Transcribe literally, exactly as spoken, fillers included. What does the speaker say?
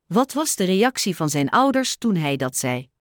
Wat was de reactie van zijn ouders toen hij dat zei?